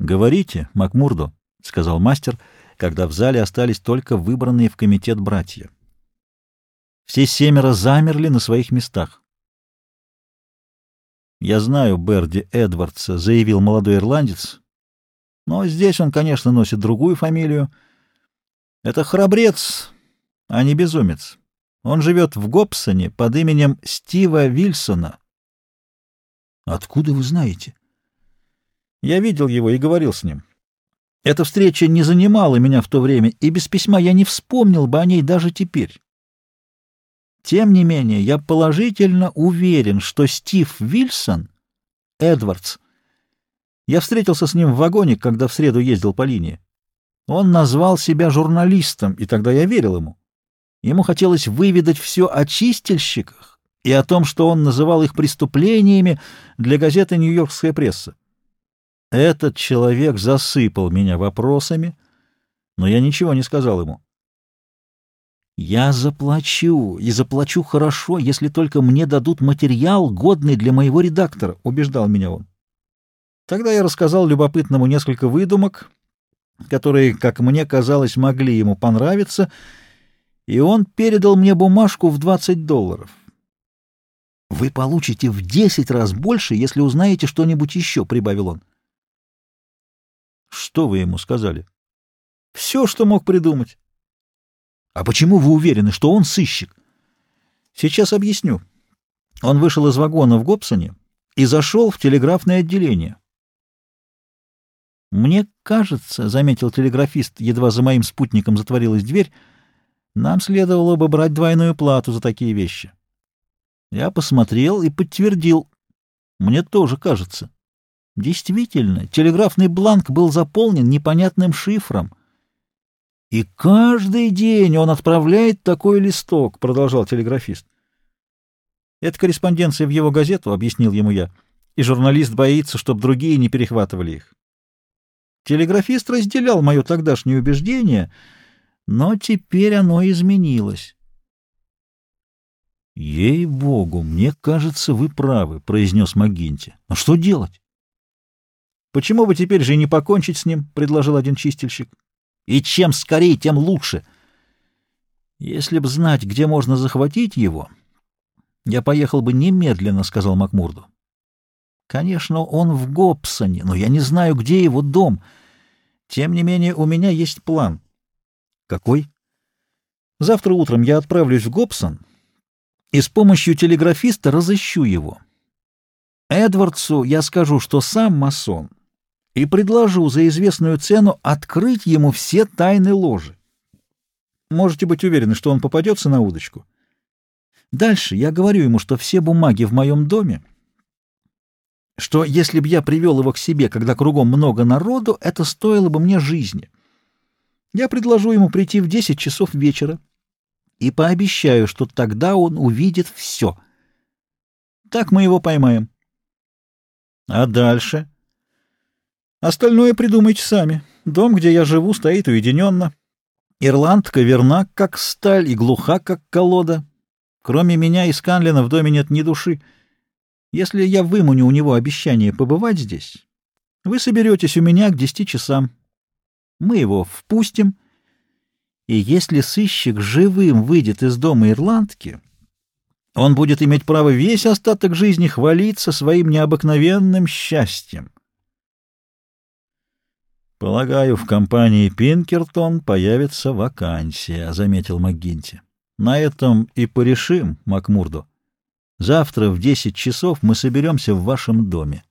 «Говорите, Макмурдо», — сказал мастер, когда в зале остались только выбранные в комитет братья. Все 7 замерли на своих местах. «Я знаю Берди Эдвардса», — заявил молодой ирландец, — «но здесь он, конечно, носит другую фамилию. Это храбрец, а не безумец. Он живет в Гобсоне под именем Стива Вильсона». «Откуда вы знаете?» «Я видел его и говорил с ним. Эта встреча не занимала меня в то время, и без письма я не вспомнил бы о ней даже теперь. Тем не менее, я положительно уверен, что Стив Вильсон — Эдвардс. Я встретился с ним в вагоне, когда в среду ездил по линии. Он назвал себя журналистом, и тогда я верил ему. Ему хотелось выведать все о чистильщиках и о том, что он называл их преступлениями для газеты «Нью-Йоркская пресса». Этот человек засыпал меня вопросами, но я ничего не сказал ему. «Я заплачу, и заплачу хорошо, если только мне дадут материал, годный для моего редактора», — убеждал меня он. Тогда я рассказал любопытному несколько выдумок, которые, как мне казалось, могли ему понравиться, и он передал мне бумажку в $20. «Вы получите в 10 раз больше, если узнаете что-нибудь еще», — прибавил он. «Что вы ему сказали?» «Все, что мог придумать». «А почему вы уверены, что он сыщик?» «Сейчас объясню». Он вышел из вагона в Гобсоне и зашел в телеграфное отделение. «Мне кажется, — заметил телеграфист, едва за моим спутником затворилась дверь, — нам следовало бы брать двойную плату за такие вещи». Я посмотрел и подтвердил. Мне тоже кажется. Действительно, телеграфный бланк был заполнен непонятным шифром. «И каждый день он отправляет такой листок», — продолжал телеграфист. «Это корреспонденция в его газету», — объяснил ему я, и журналист боится, чтобы другие не перехватывали их. Телеграфист разделял мое тогдашнее убеждение, но теперь оно изменилось. «Ей-богу, мне кажется, вы правы», — произнес МакГинти. «Но что делать?» «Почему бы теперь же не покончить с ним?» — предложил один чистильщик. «И чем скорее, тем лучше. Если б знать, где можно захватить его, я поехал бы немедленно», — сказал Макмурдо. «Конечно, он в Гобсоне, но я не знаю, где его дом. Тем не менее, у меня есть план». «Какой?» «Завтра утром я отправлюсь в Гобсон и с помощью телеграфиста разыщу его. Эдвардсу я скажу, что сам масон, и предложу за известную цену открыть ему все тайны ложи. Можете быть уверены, что он попадется на удочку. Дальше я говорю ему, что все бумаги в моем доме, что если б я привел его к себе, когда кругом много народу, это стоило бы мне жизни. Я предложу ему прийти в 10 часов вечера и пообещаю, что тогда он увидит все. Так мы его поймаем. А дальше? Остальное придумайте сами. Дом, где я живу, стоит уединенно. Ирландка верна, как сталь, и глуха, как колода. Кроме меня и Сканлина в доме нет ни души. Если я выманю у него обещание побывать здесь, вы соберетесь у меня к 10 часам. Мы его впустим, и если сыщик живым выйдет из дома ирландки, он будет иметь право весь остаток жизни хвалиться своим необыкновенным счастьем. «Полагаю, в компании Пинкертон появится вакансия», — заметил МакГинти. «На этом и порешим, Макмурдо. Завтра в 10 часов мы соберемся в вашем доме».